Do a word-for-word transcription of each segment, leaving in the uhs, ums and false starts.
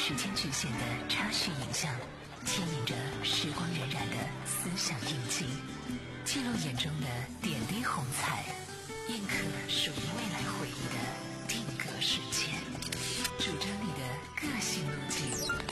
时间局限的插叙影像，牵引着时光荏苒的思想印记，记录眼中的点滴红彩，印刻属于未来回忆的定格瞬间，主张你的个性路径。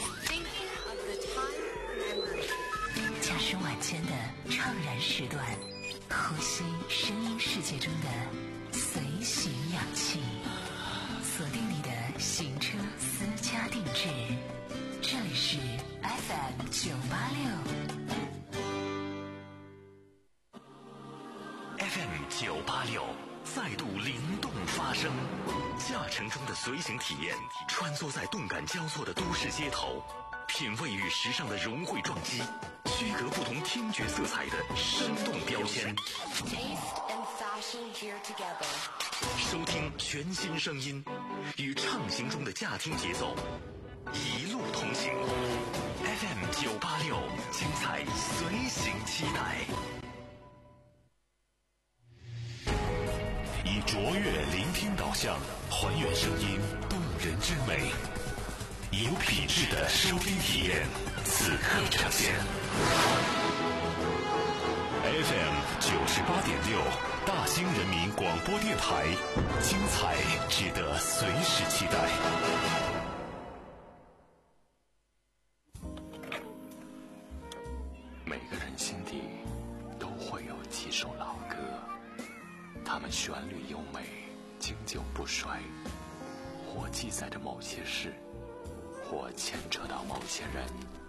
驾驶晚间的怅然时段，呼吸声音世界中的随行氧气，锁定你的行车私家定制。这里是 F M 九八六 F M 九八六再度灵动发声，驾乘中的随行体验，穿梭在动感交错的都市街头，品味与时尚的融汇撞击，区隔不同听觉色彩的生动标签。收听全新声音，与畅行中的驾听节奏，一路同行。F M 九八六，精彩随行期待。以卓越聆听导向，还原声音动人之美，有品质的收听体验，此刻呈现。F M 九十八点六，大兴人民广播电台，精彩值得随时期待。 每个人心底都会有几首老歌，它们旋律优美，经久不衰，或记载着某些事，或牵扯到某些人。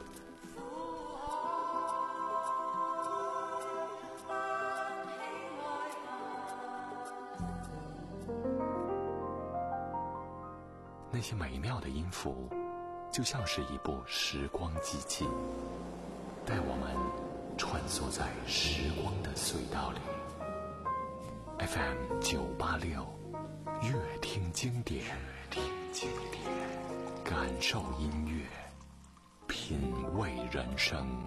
那些美妙的音符，就像是一部时光机器，带我们穿梭在时光的隧道里。F M 九八六，乐听经典，乐听经典，感受音乐，品味人生。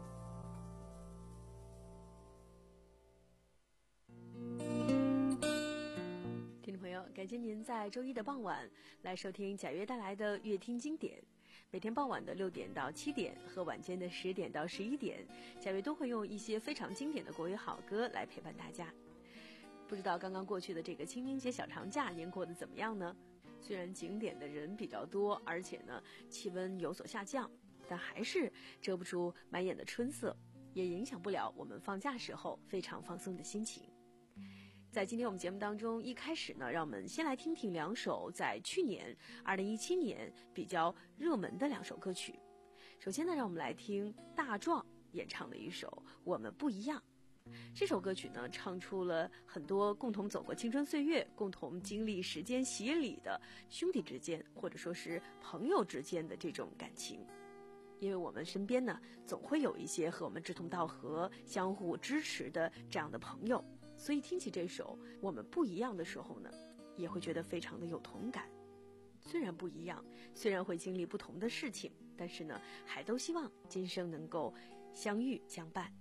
听众朋友，感谢您在周一的傍晚来收听贾约带来的乐听经典。每天傍晚的六点到七点和晚间的十点到十一点，贾约都会用一些非常经典的国语好歌来陪伴大家。不知道刚刚过去的这个清明节小长假您过得怎么样呢？虽然景点的人比较多，而且呢气温有所下降，但还是遮不住满眼的春色，也影响不了我们放假时候非常放松的心情。在今天我们节目当中，一开始呢，让我们先来听听两首在去年二零一七年比较热门的两首歌曲。首先呢，让我们来听大壮演唱的一首《我们不一样》。这首歌曲呢，唱出了很多共同走过青春岁月、共同经历时间洗礼的兄弟之间，或者说是朋友之间的这种感情。因为我们身边呢，总会有一些和我们志同道合、相互支持的这样的朋友，所以听起这首《我们不一样》的时候呢，也会觉得非常的有同感。虽然不一样，虽然会经历不同的事情，但是呢，还都希望今生能够相遇相伴。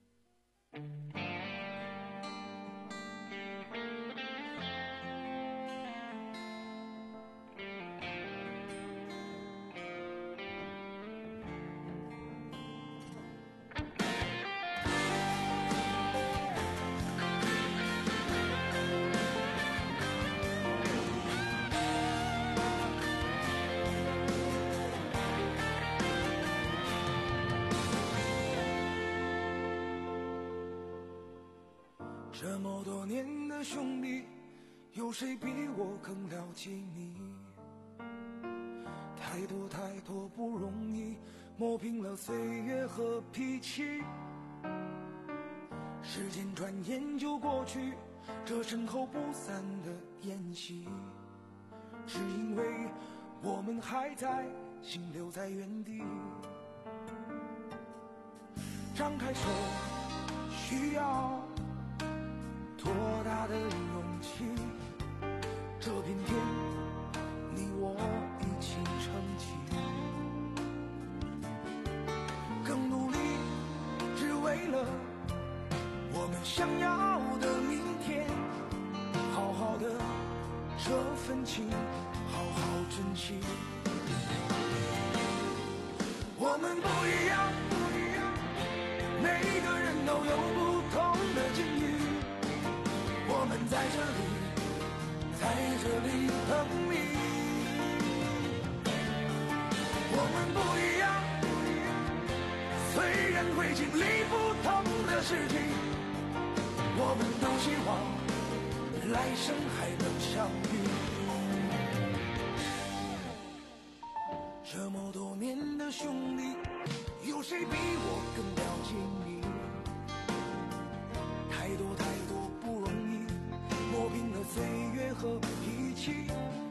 这么多年的兄弟，有谁比我更了解你？太多太多不容易，磨平了岁月和脾气。时间转眼就过去，这身后不散的宴席，是因为我们还在，心留在原地。张开手，需要多大的勇气？这片天，你我一起撑起，更努力，只为了我们想要的明天。好好的这份情，好好珍惜。 们不一样，每个人都有不同的境遇，我们在这里，在这里等你。我们不一样，虽然会经历不同的事情，我们都希望来生还能相遇。这么多年的兄弟，有谁比我更了解你？太多太多不容易，磨平了岁月和脾气。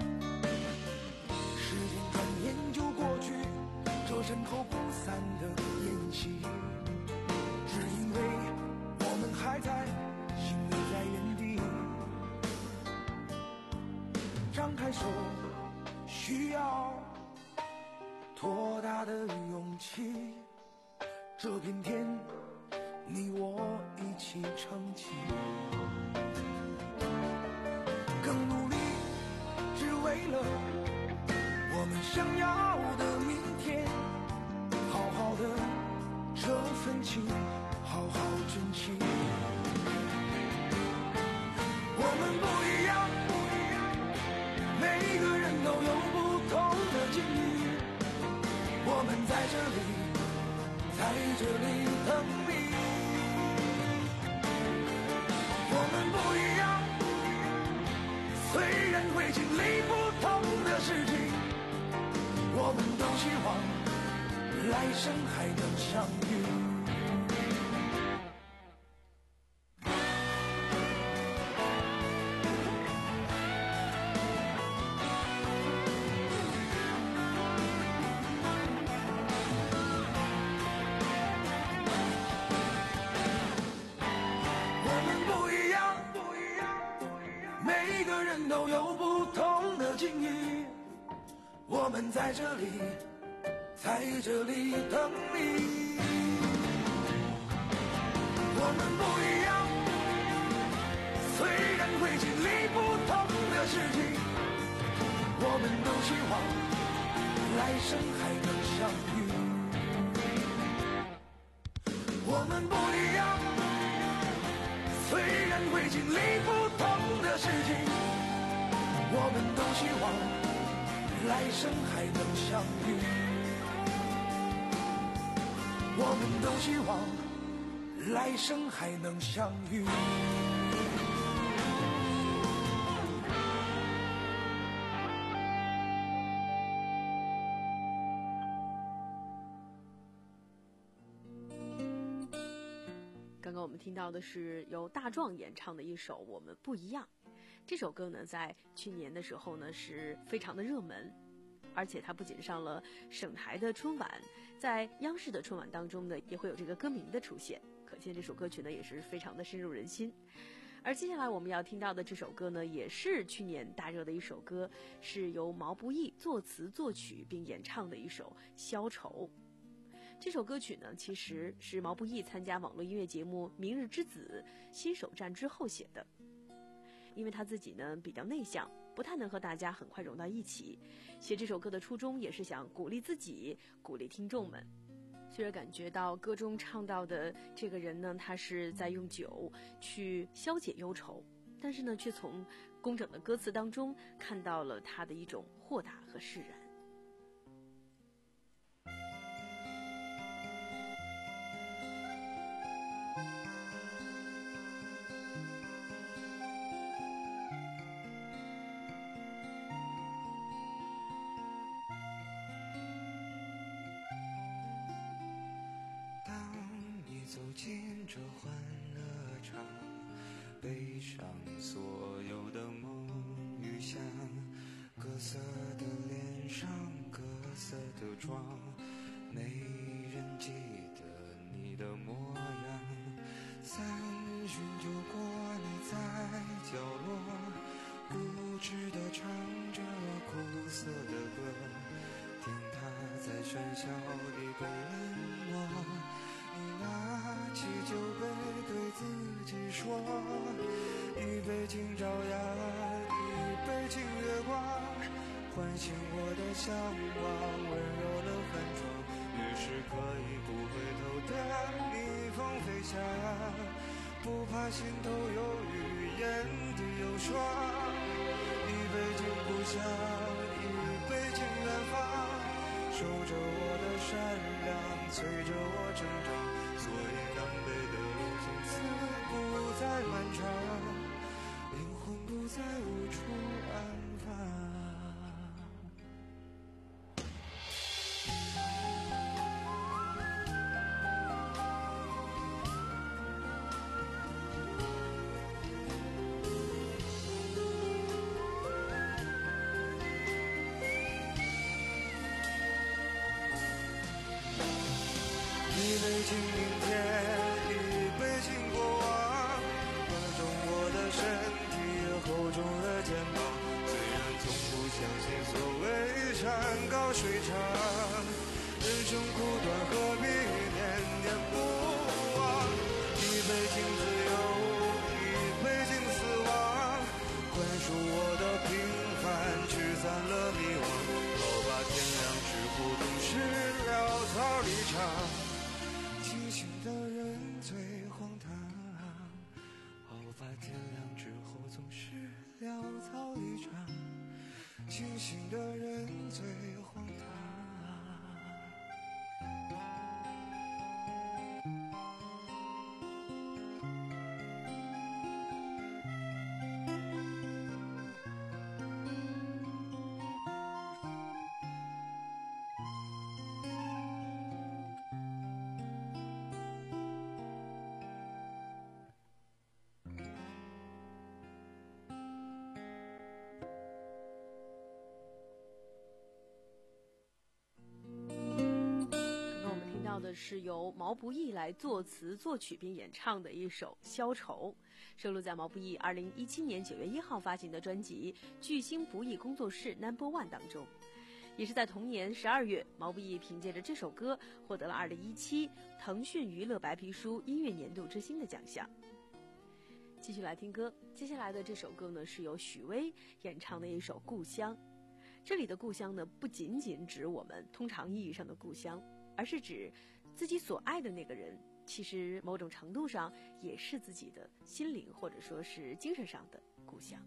时间转眼就过去，这身后不散的宴席，只因为我们还在，心留在原地。张开手，需要多大的勇气？这片天，你我一起撑起，更努力，只为了我们想要的明天。好好的这份情，好好珍惜。我们不一样，每个人都有不同的境遇，我们在这里，在这里等你。我们不一样，虽然会经历不同的事情，我们都希望来生还能相遇。都有不同的境遇，我们在这里，在这里等你。我们不一样，虽然会经历不同的事情，我们都希望来生还能相遇。我们不一样，虽然会经历不同的事情，我们都希望来生还能相遇，我们都希望来生还能相遇。 刚刚我们听到的是由大壮演唱的一首《我们不一样》。这首歌呢，在去年的时候呢是非常的热门，而且它不仅上了省台的春晚，在央视的春晚当中呢也会有这个歌名的出现，可见这首歌曲呢也是非常的深入人心。而接下来我们要听到的这首歌呢，也是去年大热的一首歌，是由毛不易作词作曲并演唱的一首《消愁》。这首歌曲呢，其实是毛不易参加网络音乐节目《明日之子》新手站之后写的。因为他自己呢比较内向，不太能和大家很快融到一起，写这首歌的初衷也是想鼓励自己，鼓励听众们。虽然感觉到歌中唱到的这个人呢，他是在用酒去消解忧愁，但是呢，却从工整的歌词当中看到了他的一种豁达和释然。 走进这欢乐场，背上所有的梦与想，各色的脸上各色的妆，没人记得你的模样。三巡酒过，你在角落固执地唱着苦涩的歌，听他在喧嚣里被冷落，你拿起酒杯对自己说，一杯敬朝阳，一杯敬月光，唤醒我的向往，温柔了寒窗，于是可以不回头的逆风飞翔，不怕心头有雨，眼底有霜。一杯敬故乡，一杯敬远方，守着我的善良，催着我成长，所以南北的路从此不再漫长，灵魂不再无处安放。一杯敬明天，一杯敬过往，厚重我的身体，也厚重了肩膀。虽然从不相信所谓山高水长，人生苦短，何必念念不忘？一杯敬自由，一杯敬死亡，宽恕我的平凡，驱散了迷惘。好吧，天亮之后总是潦草离场。清醒的人最荒唐，好吧，天亮之后总是潦草离场。清醒的人最荒唐。 的是由毛不易来作词作曲并演唱的一首《消愁》，收录在毛不易二零一七年九月一号发行的专辑《巨星不易工作室 Number One》当中。也是在同年十二月，毛不易凭借着这首歌获得了二零一七腾讯娱乐白皮书音乐年度之星的奖项。继续来听歌，接下来的这首歌呢是由许巍演唱的一首《故乡》。这里的故乡呢，不仅仅指我们通常意义上的故乡，而是指自己所爱的那个人，其实某种程度上也是自己的心灵或者说是精神上的故乡。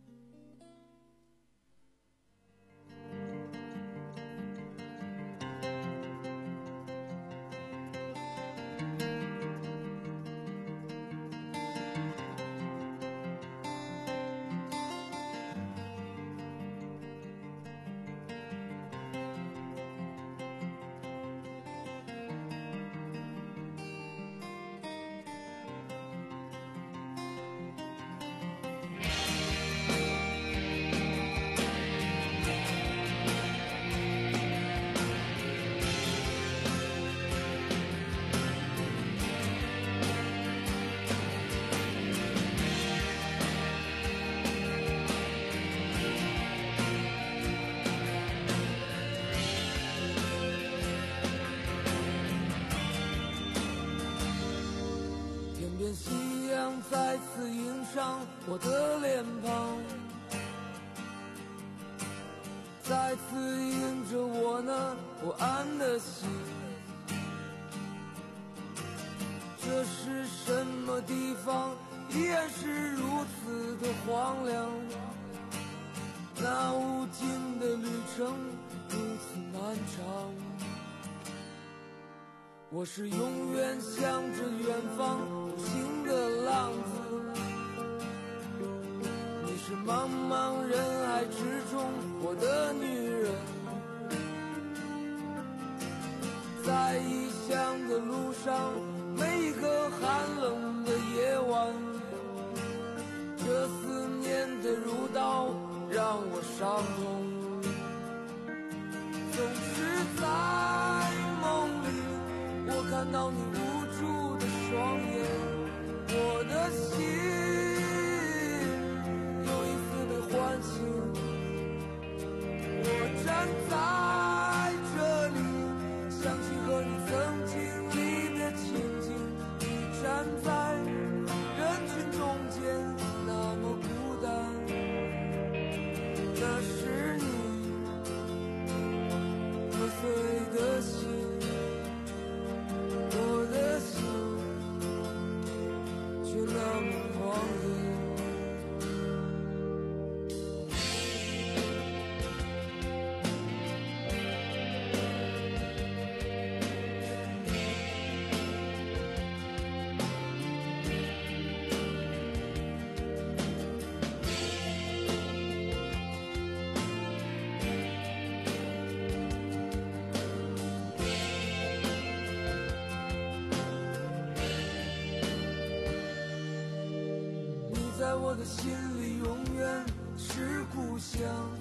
再次映上我的脸庞，再次映着我那不安的心。这是什么地方，依然是如此的荒凉，那无尽的旅程如此漫长。我是永远向着远方独行的浪子，你是茫茫人海之中我的女人。在异乡的路上，每一个寒冷的夜晚，这思念的如刀让我伤痛。总是在梦里我看到你无助的双眼，我的心有一丝被唤醒。我站在这里，想起和你曾经历的情景，你站在人群中间那么孤单，那是你我的心里永远是故乡。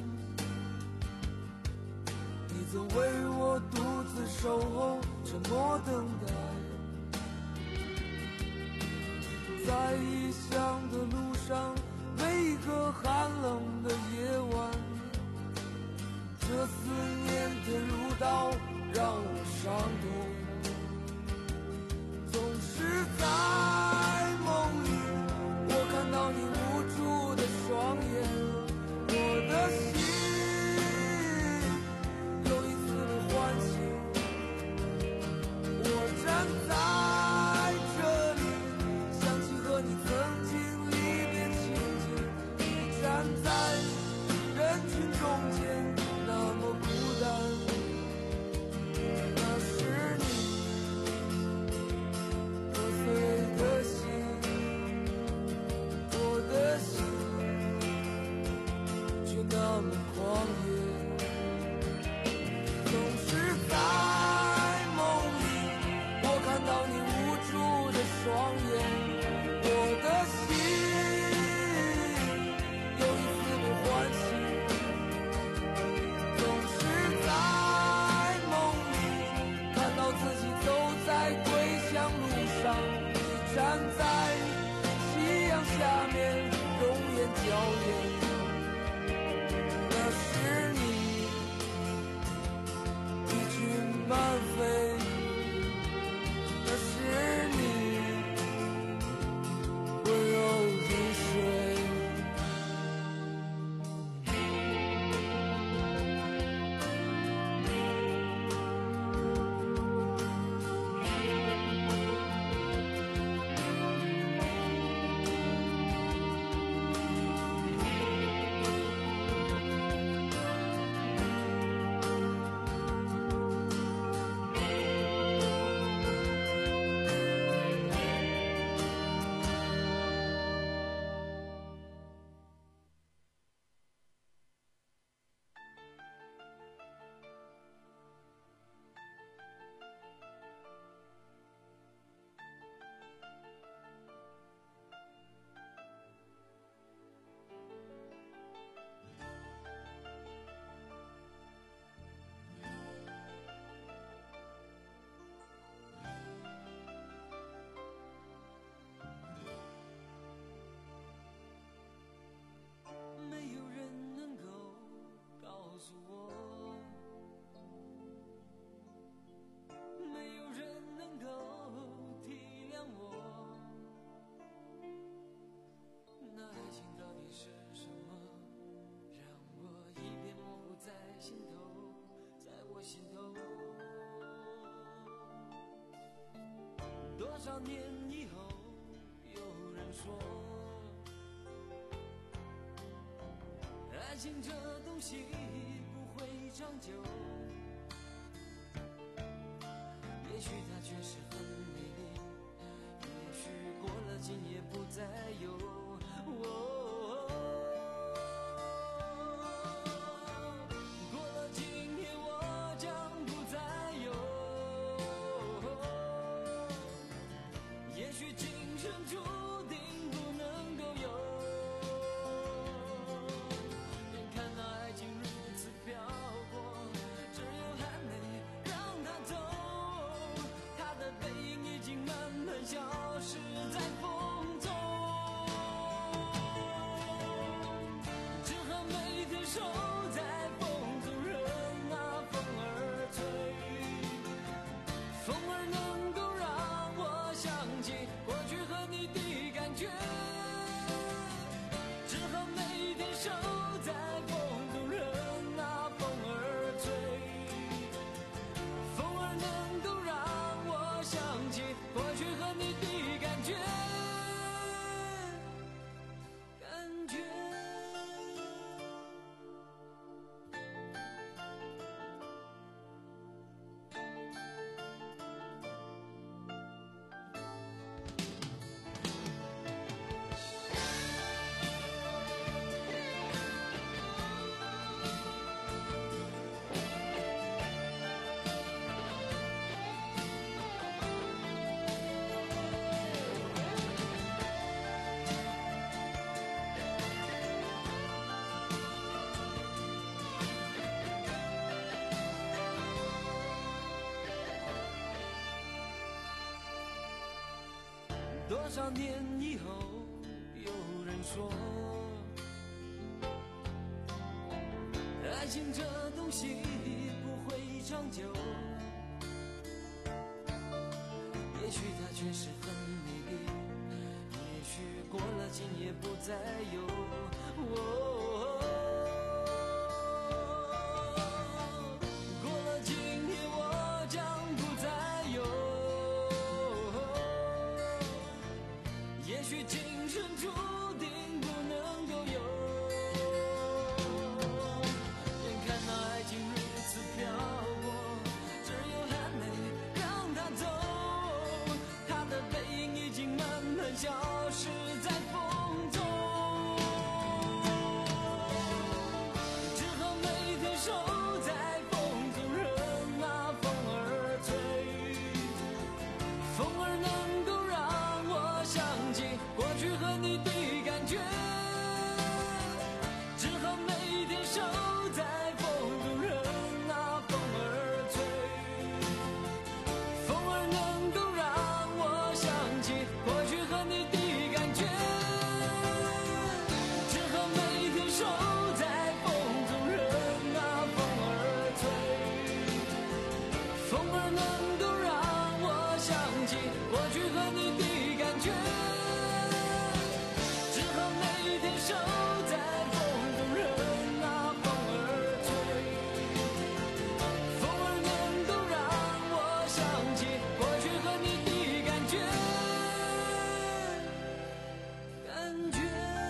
你曾为我独自守候，沉默等待，在异乡的路上，每一个寒冷的夜晚，这思念的如刀让我伤痛。总是在梦里，我看到你无助的双眼，我的心又一次被唤醒。我站在这里，想起和你曾经离别情景，你站在人群中间，那么孤单。那是你破碎的心，我的心却那么狂野。总是在梦里，我看到你无助的双眼，我的心又一次被唤醒。总是在梦里，看到自己走在归乡路上，你站在夕阳下面，容颜娇艳。那是你一群慢飞，那是你温柔如水。没有人能够告诉我，没有人能够体谅我，那爱情到底是什么，让我一片模糊在心头，在我心头。多少年以后，有人说爱情这东西不会长久，也许它确实很美丽，也许过了今夜不再有。哦，过了今夜我将不再有，也许今生注定不能够有。消失在风中。 多少年以后，有人说，爱情这东西不会长久。也许它确实很美丽，也许过了今夜不再有。哦，过了今夜我将不再有。也许今生注定不能够有。眼看那爱情如此漂泊，只有含泪让它走。它的背影已经慢慢消失在风中，只好每天守在风中，任那风儿吹。风儿能够让我想起过去和你的感觉，只好每天守在风中，任那风儿吹。风儿能够让我想起过去和你的感觉，只好每天守在风中，任那风儿吹。风儿能够让我想起过去和你的感觉，只好每天守在风中，任那风儿吹。风儿能够让我想起过去和你的感觉，感觉。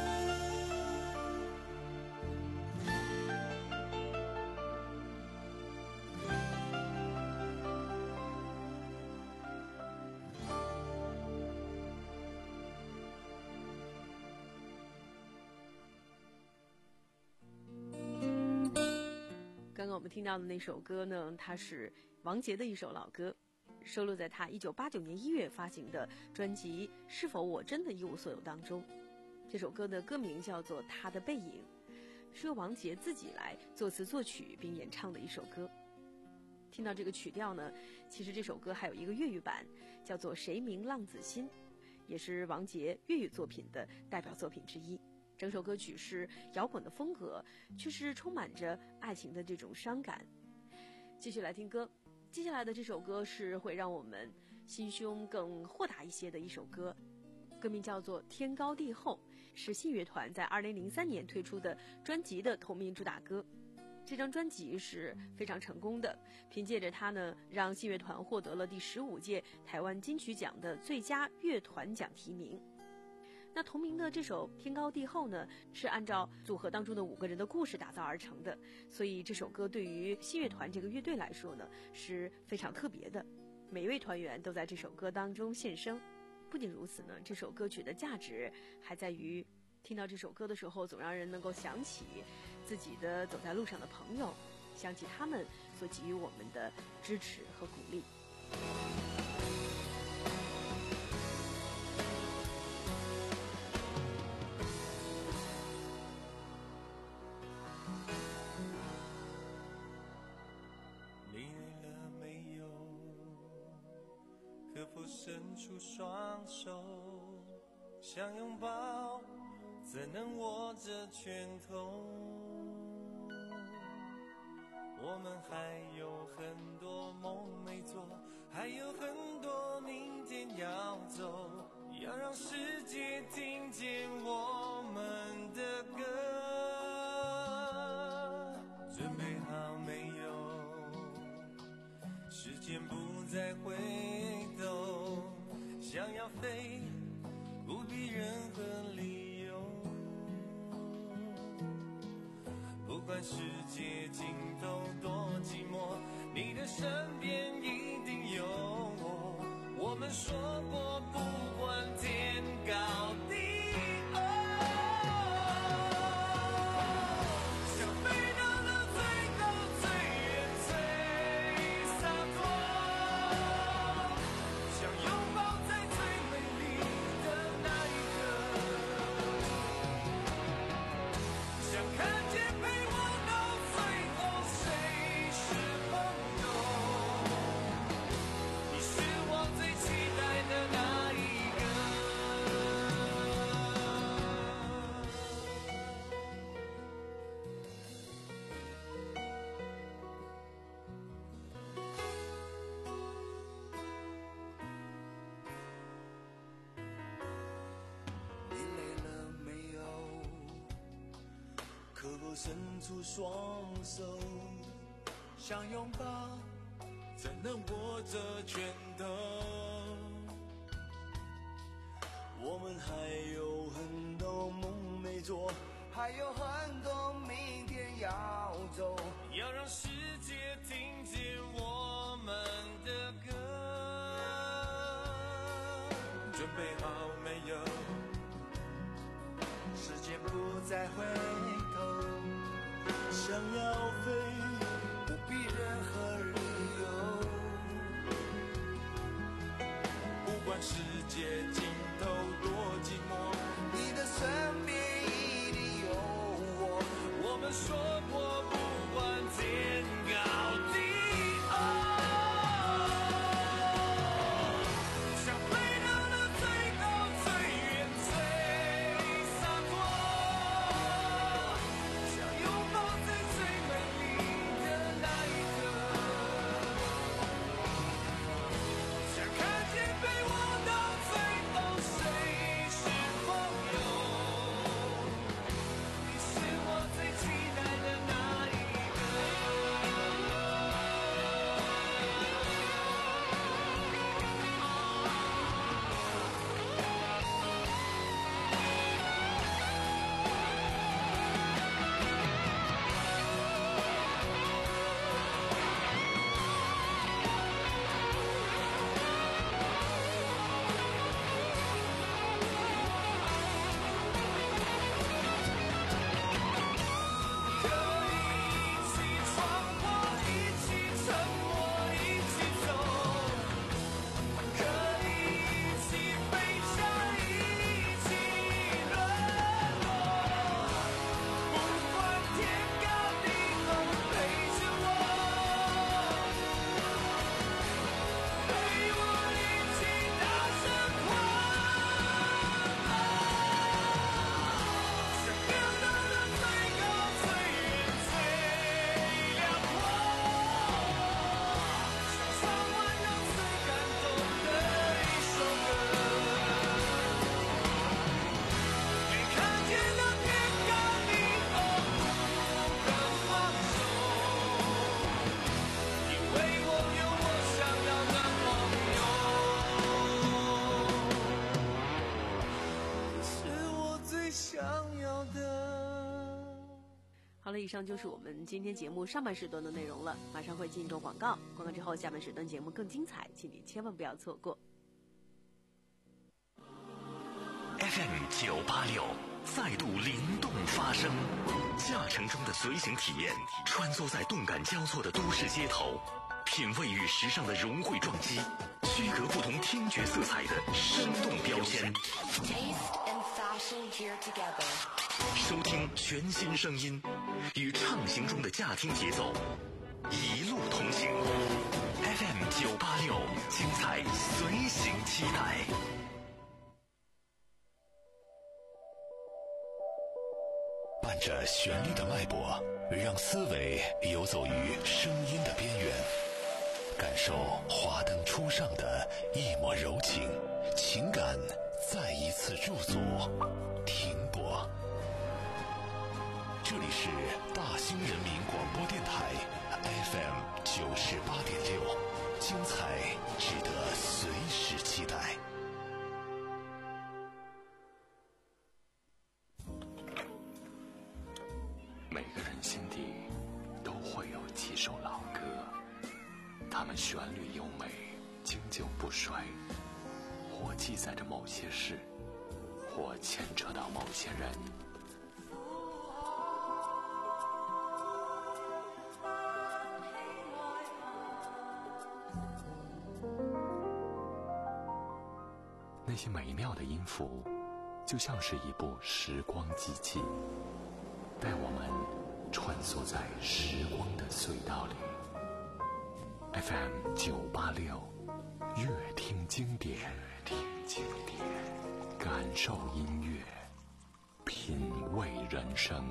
刚刚我们听到的那首歌呢，它是王杰的一首老歌，收录在他一九八九年一月发行的专辑《是否我真的一无所有》当中。这首歌的歌名叫做《他的背影》，是由王杰自己来作词作曲并演唱的一首歌。听到这个曲调呢，其实这首歌还有一个粤语版，叫做《谁明浪子心》，也是王杰粤语作品的代表作品之一。整首歌曲是摇滚的风格，却是充满着爱情的这种伤感。继续来听歌，接下来的这首歌是会让我们心胸更豁达一些的一首歌，歌名叫做《天高地厚》，是信乐团在二零零三年推出的专辑的同名主打歌。这张专辑是非常成功的，凭借着它呢，让信乐团获得了第十五届台湾金曲奖的最佳乐团奖提名。那同名的这首《天高地厚》呢，是按照组合当中的五个人的故事打造而成的，所以这首歌对于信乐团这个乐队来说呢，是非常特别的。每一位团员都在这首歌当中现身。不仅如此呢，这首歌曲的价值还在于，听到这首歌的时候，总让人能够想起自己的走在路上的朋友，想起他们所给予我们的支持和鼓励。 可否伸出双手，想拥抱，怎能握着拳头？我们还有很多梦没做，还有很多明天要走，要让世界听见我们的歌。准备好没有？时间不再回头，想要飞，不必任何理由。不管世界尽头多寂寞，你的身边一定有我。我们说过，不管天高地厚，想飞到那最高最远最洒脱，想拥抱在最美丽的那一刻，想看见陪我到最后谁是朋友。你是我最期待的那一个。 伸出双手，想拥抱才能握着拳头。我们还有很多梦没做，还有很多明天要走，要让世界听见我们的歌。准备好没有？时间不再回头，想要飞不必任何理由，不管世界尽头多寂寞，你的身边一定有我。我们说过不管天高地厚，想飞到那最高最远最洒脱，想拥抱在最美丽的那一刻，想看见被我到最后谁是朋友，你是我最期待的那一个。可以一起闯祸，一起沉默，一起走，可以一起飞翔，一起沦落，不管天高地厚，陪着我，陪我一起大声狂吼，想飙到那最高最远最辽阔，想唱完那最感动的一首歌，没看见那天高地厚，不肯放手，因为我有我想要的朋友，你是我最想要的。 好了，以上就是我们今天节目上半时段的内容了，马上会进入广告，广告之后下半时段节目更精彩，请你千万不要错过。 F M 九八六再度灵动发声，驾乘中的随行体验，穿梭在动感交错的都市街头，品味与时尚的融汇撞击，区隔不同听觉色彩的生动标签。 Taste and fashion here together. 收听全新声音，与畅行中的驾听节奏，一路同行。F M 九八六，精彩随行期待。 伴着旋律的脉搏，让思维游走于声音的边缘，感受华灯初上的一抹柔情，情感再一次驻足停泊。这里是大兴人民广播电台 F M 九十八点六，精彩值得随时期待。每个人心底都会有几首老歌，它们旋律优美，经久不衰，或记载着某些事，或牵扯到某些人。那些美妙的音符，就像是一部时光机器，带我们穿梭在时光的隧道里。F M 九八六，乐听经典，乐听经典，感受音乐，品味人生。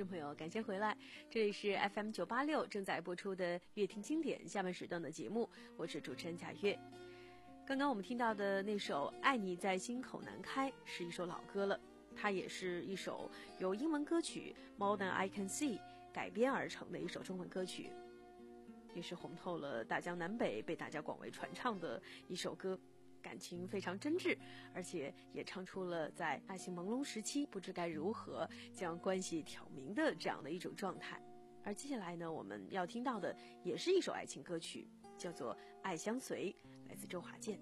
众朋友，感谢回来，这里是 F M 九八六正在播出的乐听经典下半时段的节目，我是主持人贾月。刚刚我们听到的那首《爱你在心口难开》是一首老歌了，它也是一首由英文歌曲 More Than I Can See 改编而成的一首中文歌曲，也是红透了大江南北，被大家广为传唱的一首歌，感情非常真挚，而且也唱出了在爱情朦胧时期不知该如何将关系挑明的这样的一种状态。而接下来呢，我们要听到的也是一首爱情歌曲，叫做《爱相随》，来自周华健。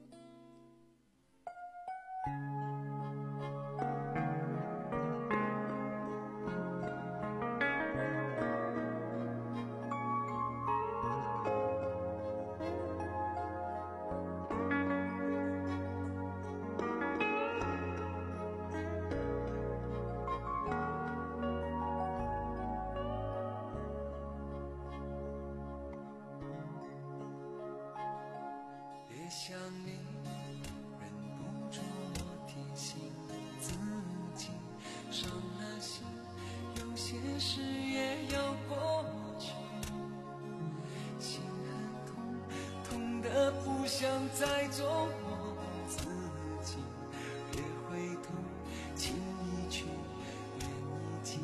想你，忍不住我提醒自己，伤了心，有些事也要过去。心很痛，痛得不想再做我自己。别回头，情已去，缘已尽。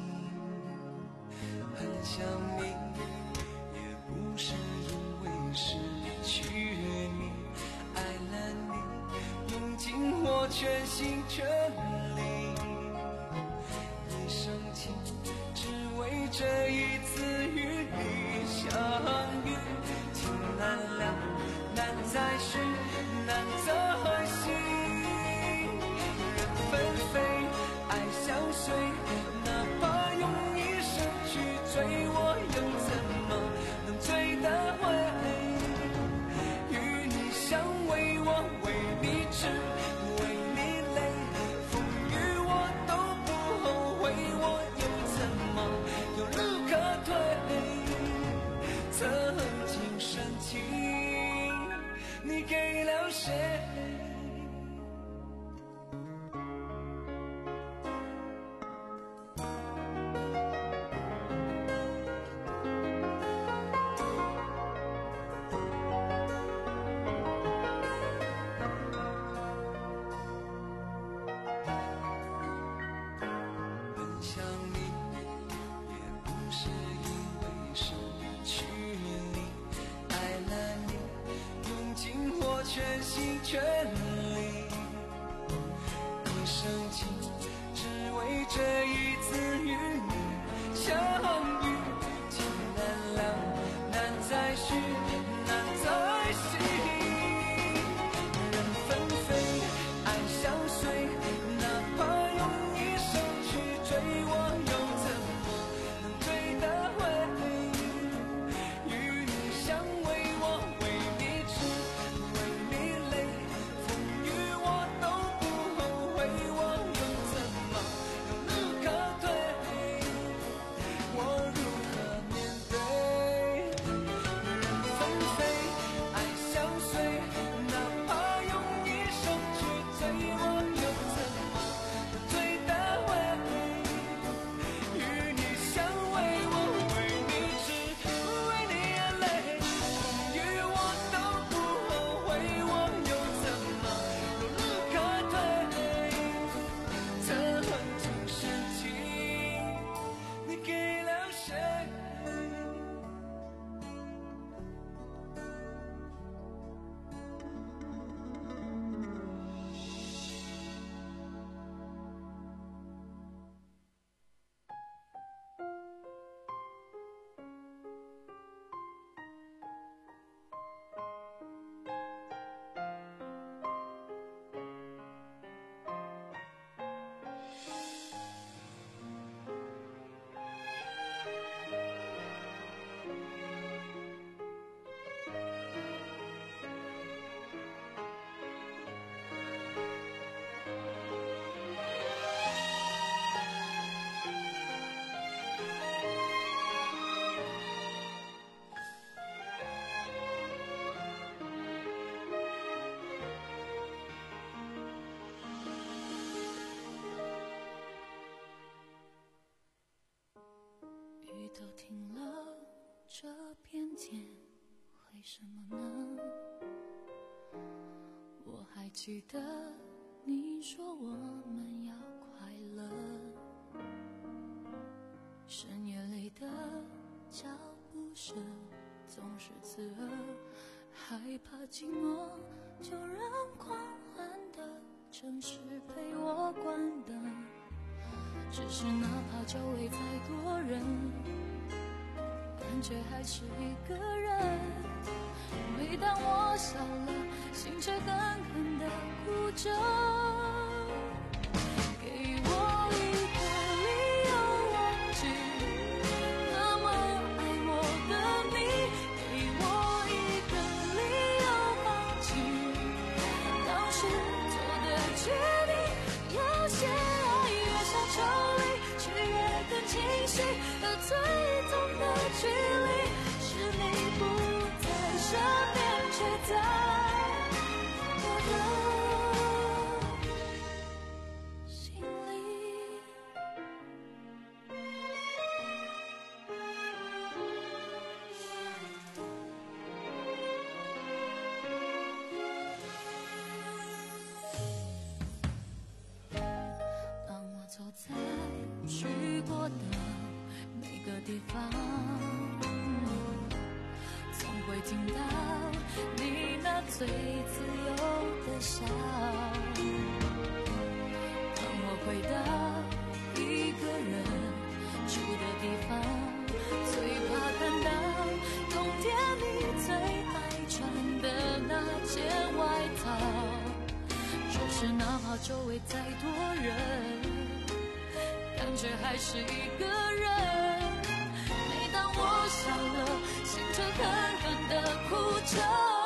很想你，也不是因为失去你。爱了你，用尽我全心全力。一生情，只为这一次与你相遇。情难了，难再续，难再续。人纷飞，爱相随，哪怕用一生去追，我又怎么能追得回？为我为你痴，为你累，风雨我都不后悔，我又怎么有路可退？曾经深情，你给了谁？全心全都听了这片天，为什么呢？我还记得你说我们要快乐，深夜里的脚步声总是刺耳，害怕寂寞，就让狂欢的城市陪我关灯。只是哪怕周围再多人，感觉还是一个人。每当我笑了，心却狠狠地哭着。给我一个理由忘记那么爱我的你，给我一个理由放弃当时做的决定。有些爱越想抽离，却越更清晰，而最痛的距离是你不在身边，却在我的心里。当我走在去过的每个地方，总会听到你那最自由的笑。当我回到一个人住的地方，最怕看到冬天你最爱穿的那件外套。就是哪怕周围再多人，感觉还是一个人。每当我笑了，心却狠狠地哭着。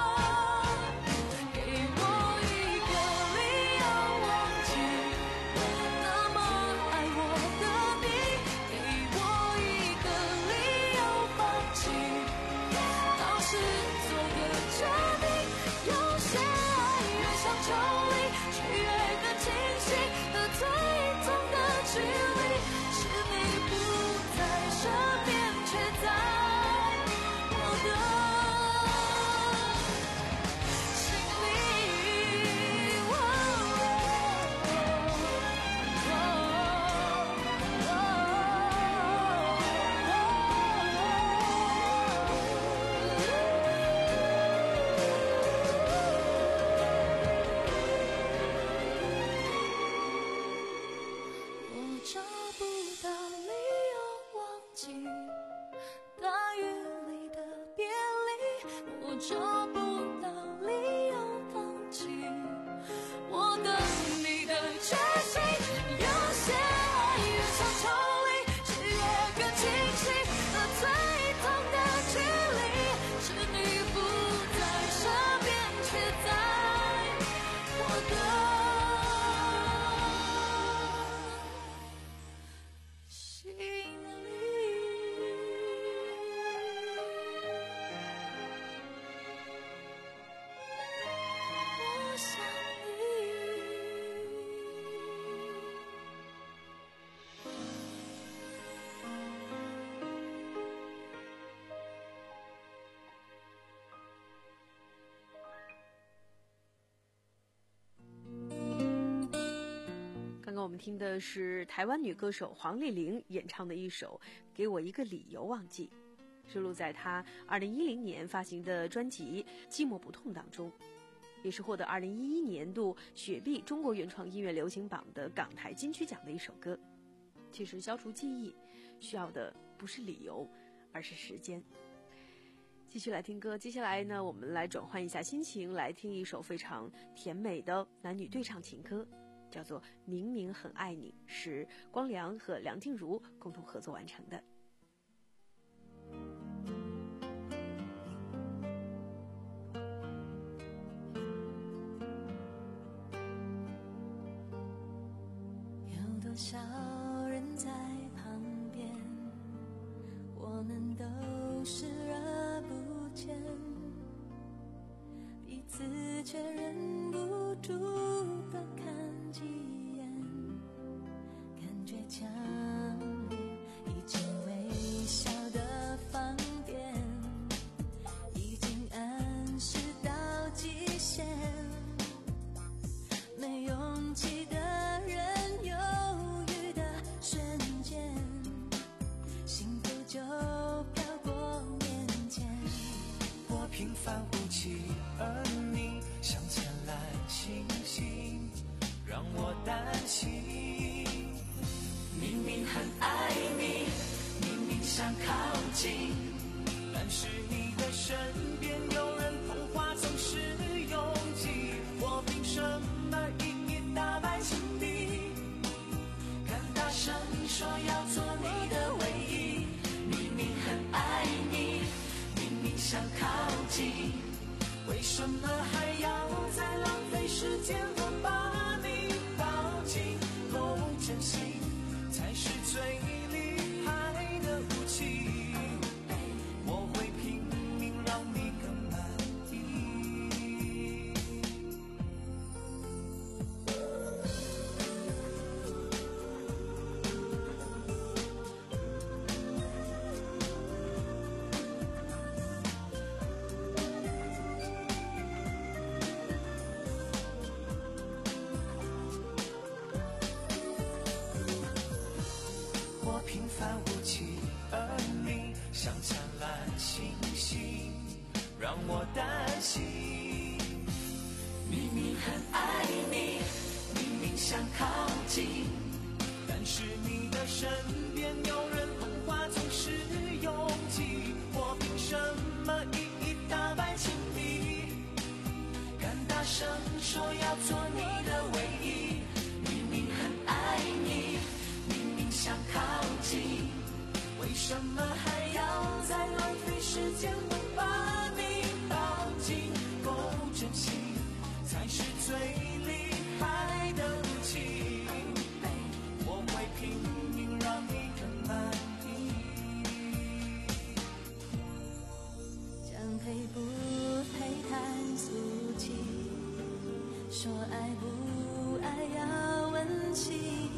给我一个理由忘记那么爱我的你，给我一个理由放弃当时做的决定。有些爱越想抽离，却越更清晰，而最痛的距离是你不在身边，却在我的心里。哦我找不到理由忘记大雨里的别离，我找不到理由放弃我等你的决心。有些爱越想抽离，却越更清晰，而最痛的距离是你不在身边，却在我的心里。我想你。 刚刚我们听的是台湾女歌手黄丽玲演唱的一首《给我一个理由忘记》，收录在她二零一零年发行的专辑《寂寞不痛》当中，也是获得二零一一年度雪碧中国原创音乐流行榜的港台金曲奖的一首歌。其实消除记忆需要的不是理由，而是时间。继续来听歌，接下来呢，我们来转换一下心情，来听一首非常甜美的男女对唱情歌，叫做《明明很爱你》，是光良和梁静茹共同合作完成的。 有多少人在旁边，我们都视而不见，彼此却忍不住地看几眼，感觉强烈，已经危险。 凡无奇，而你像灿烂星星，让我担心。 明明很爱你，明明想靠近， 但是你的身边有人童话总是拥挤，我凭什么一一打败情敌？ 敢大声说要做你的唯一。明明很爱你，明明想靠近， 为什么还要再浪费时间？我把你抱紧，够真心才是最厉害的武器。我会拼命让你更满意。我平凡无奇，而你像灿烂星星，让我担心。 明明很爱你，明明想靠近， 但是你的身边有人童话总是拥挤，我凭什么一一打败情敌？ 敢大声说要做你的唯一。明明很爱你，明明想靠近， 为什么还要再浪费时间？我把你抱紧，够真心才是最厉害的武器。我会拼命让你更满意。 将配不配谈俗气，说爱不爱要问起，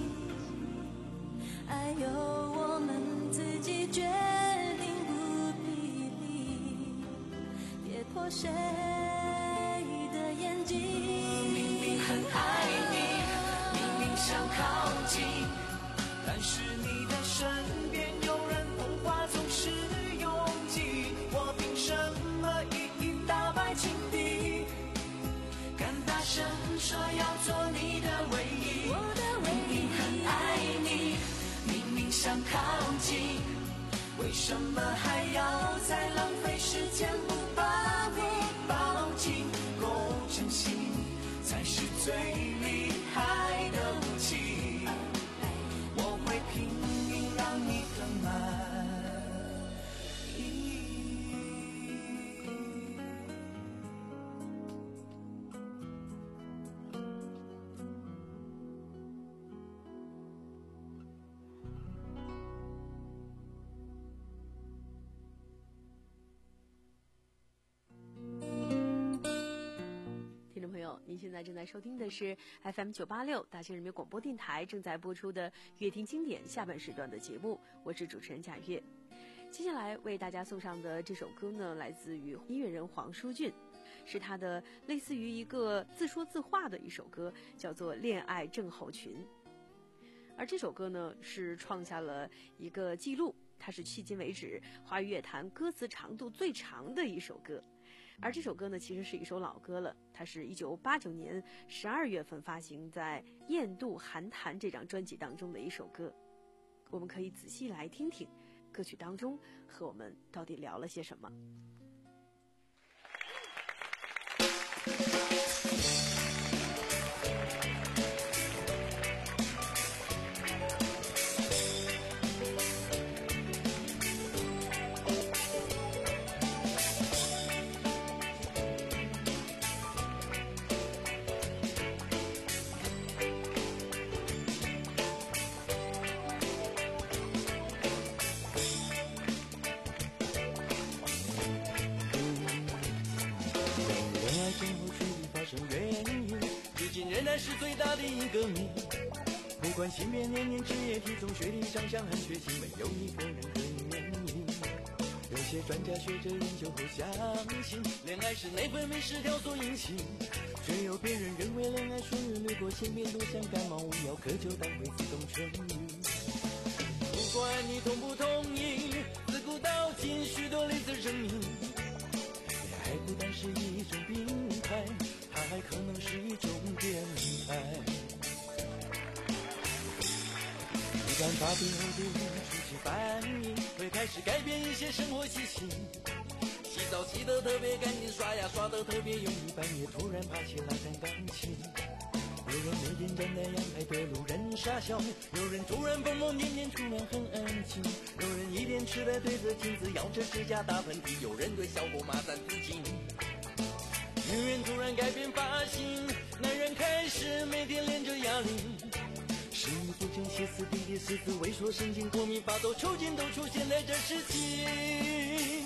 爱由我们自己决定，不批评，跌破谁的眼睛。明明很爱你，明明想靠近， 但是你的身边有人童话总是拥挤，我凭什么一一打败情敌？ 敢大声说要做你的唯一。 我的唯一。 明明很爱你，明明想靠近， 为什么还要再浪费时间？不把你抱紧，够真心才是最厉害的武器。我会拼命让你更满意。 听众朋友，您现在正在收听的是 F M 九八六大庆人民广播电台正在播出的《乐听经典》下半时段的节目，我是主持人贾月。接下来为大家送上的这首歌呢，来自于音乐人黄舒骏，是他的类似于一个自说自话的一首歌，叫做《恋爱症候群》。而这首歌呢，是创下了一个记录，它是迄今为止华语乐坛歌词长度最长的一首歌。而这首歌呢，其实是一首老歌了，它是一九八九年十二月份发行在《雁渡寒潭》这张专辑当中的一首歌。我们可以仔细来听听歌曲当中和我们到底聊了些什么。 仍然是最大的一个谜，不管性别、年龄、职业、体重、学历、长相和血型，没有一个人可以免疫。有些专家学者研究后相信，恋爱是内分泌失调所引起，却有别人认为恋爱属于掠过性别，多像感冒，无药可救，但会自动痊愈。不管你同不同意，自古到今许多类似声音，恋爱不单是一种病态，它还可能是一种变态。一旦发病后的初期反应，会开始改变一些生活习性。洗澡洗得特别干净，刷牙刷得特别用力，半夜突然爬起来弹钢琴。有人每天站在阳台对路人傻笑，有人突然疯疯癫癫出门很安静，有人一脸痴呆对着镜子咬着指甲打喷嚏，有人对小狗骂三字经。女人突然改变发型，男人开始每天练着哑铃，食欲不振、歇斯底里、狮子萎缩、神经过敏、发抖、抽筋都出现在这时期。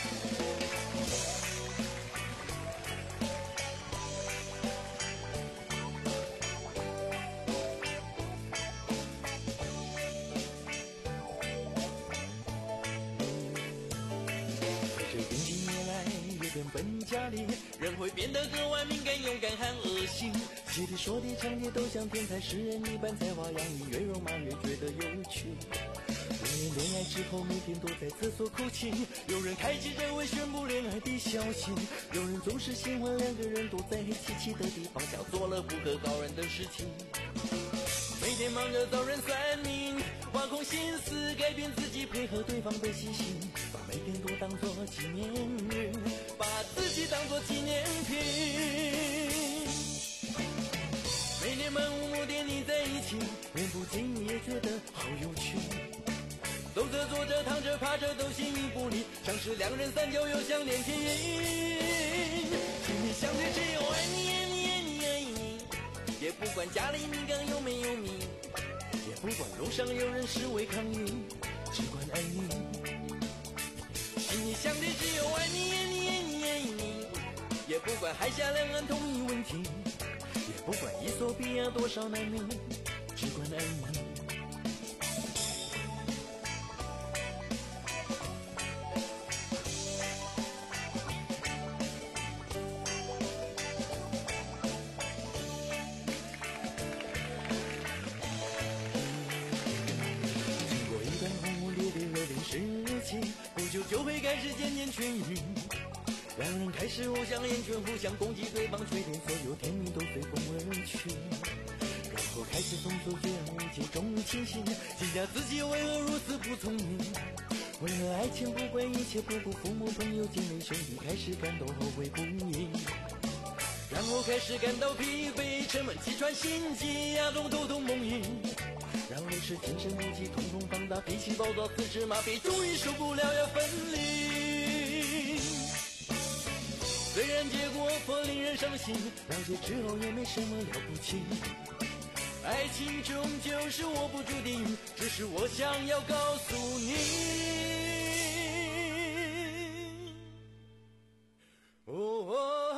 变本加厉，人会变得格外敏感、勇敢和恶心。写的、说的、唱的都像天才诗人一般才华洋溢，越肉麻越觉得有趣。有人恋爱之后每天都在厕所哭泣，有人开记者会宣布恋爱的消息，有人总是喜欢两个人躲在黑漆漆的地方，像做了不可告人的事情。每天忙着找人算命，挖空心思改变自己，配合对方的习性，把每天都当作纪念日，把自己当作纪念品。每天漫无目的腻在一起，连不经意也觉得好有趣。走着坐着躺着趴着都形影不离，像是两人三角又像连天音。心里想的只有爱你爱你爱你爱你，也不管家里米缸有没有米，也不管路上有人示威抗议，只管爱你。心里想的只有爱你爱你爱你爱你，也不管海峡两岸统一问题，也不管伊索比亚多少难民，只管爱你。不久就会开始渐渐痊愈，两人开始互相厌倦，互相攻击对方缺点，所有甜蜜都随风而去。然后开始封锁绝望，接种清醒，惊讶自己为何如此不聪明。为了爱情不管一切，不顾父母朋友姐妹兄弟，开始感到后悔不已。然后开始感到疲惫，沉闷气喘心悸，牙中头痛梦呓。然后是精神无极，瞳孔放大，脾气暴躁，四肢麻痹，终于受不了要分离。虽然结果颇令人伤心，了解之后也没什么了不起。爱情终究是我不注定，只是我想要告诉你。哦哦哦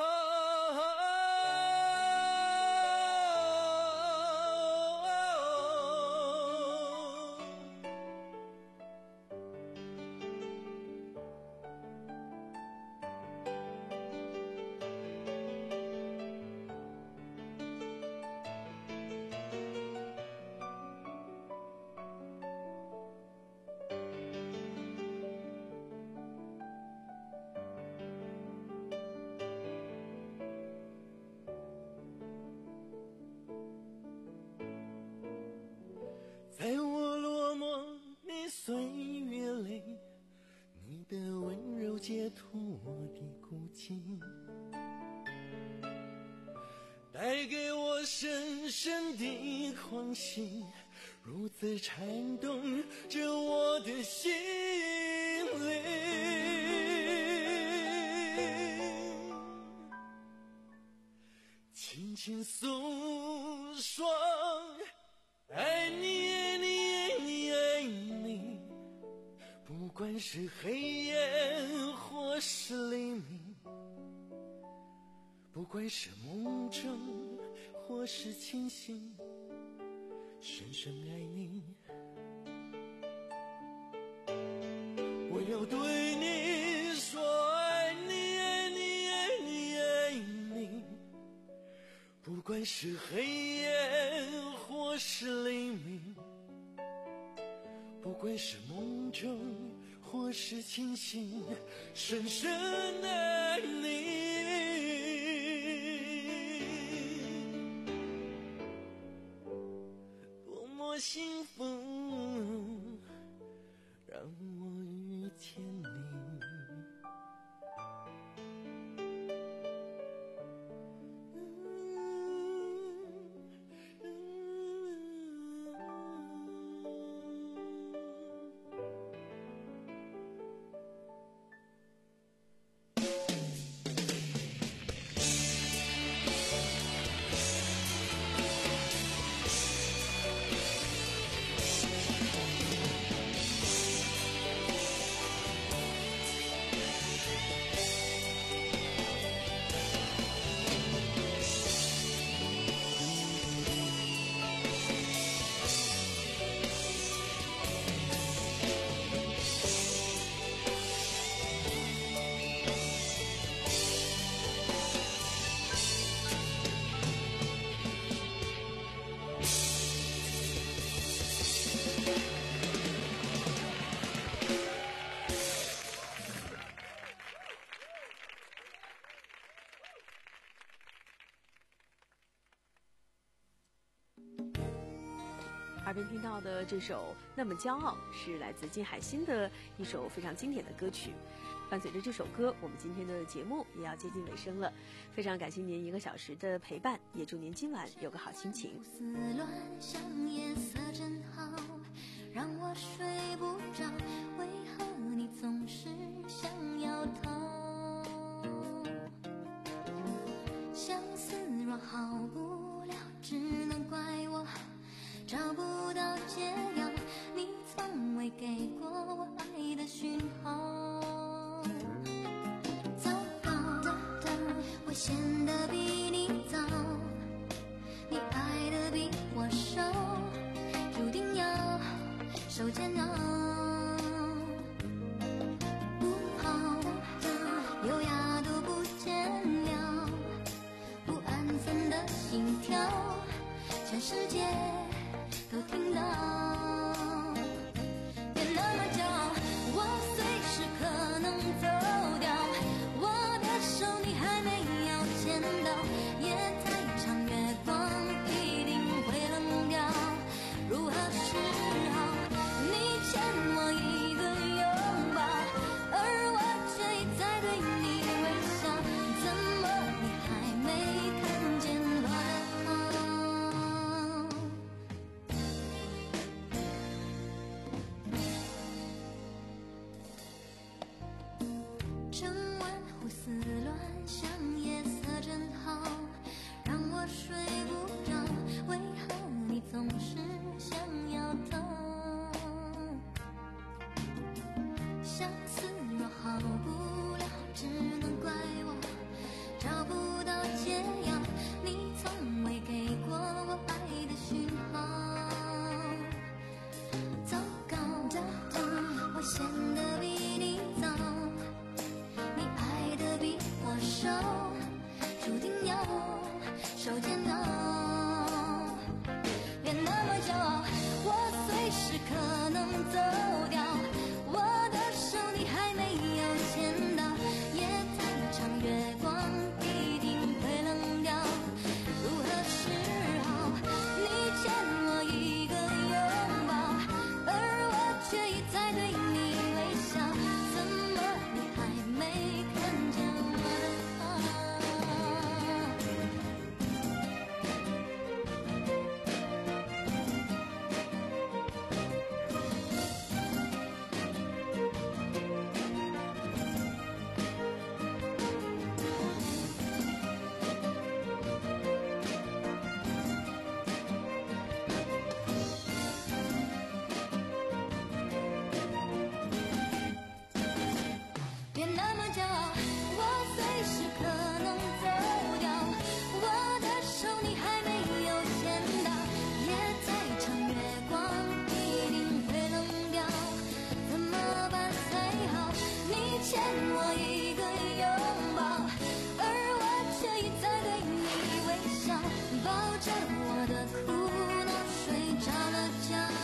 在我落寞的岁月里，你的温柔解脱我的孤寂，带给我深深的狂喜，如此颤动着我的心灵。轻轻诉说爱你爱你爱你爱你，不管是黑夜或是黎明，不管是梦中或是清醒，深深爱你。我要对你说爱你爱你爱你爱你，不管是黑夜或是黎明，不管是梦中或是清醒，深深爱你。 幸福，让我遇见你。 耳边听到的这首《那么骄傲》是来自金海心的一首非常经典的歌曲。伴随着这首歌，我们今天的节目也要接近尾声了。非常感谢您一个小时的陪伴，也祝您今晚有个好心情。 思乱像夜色真好，让我睡不着，为何你总是想要逃？相思若好不了，只能怪我找不到解药，你从未给过我爱的讯号。糟糕的我显得比你早，你爱的比我少，注定要受煎熬。不好的优雅都不见了，不安分的心跳，全世界都听到。别那么骄傲，我随时可能走掉，我的手你还没有牵到，夜太长月光一定会冷掉。如何是好？你欠我一个拥抱，而我却一再对你微笑，怎么你还没看见我的好？整晚胡思乱想，夜色真好，让我睡不着，为何你总是想要逃？相思若好不了，只能怪我找不到解药，你从未给过我爱的讯号。糟糕的我显得比你早，你爱的比我少，注定要受煎熬。别那么骄傲，我随时可能走掉，我的手你还没有牵到，夜太长月光一定会冷掉。如何是好？你欠我一个拥抱，而我却一再对你微笑，怎么你还没看见我的好？别那么骄傲，我随时可能走掉，我的手你还没有牵到，夜再长月光一定会冷掉，怎么办才好？你欠我一个拥抱，而我却一再对你微笑，抱着我的苦恼睡着了觉。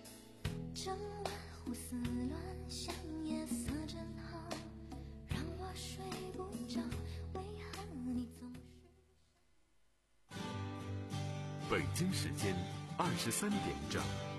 整晚胡思乱想，夜色真好，让我睡不着，为何你总是。 北京时间二十三点整。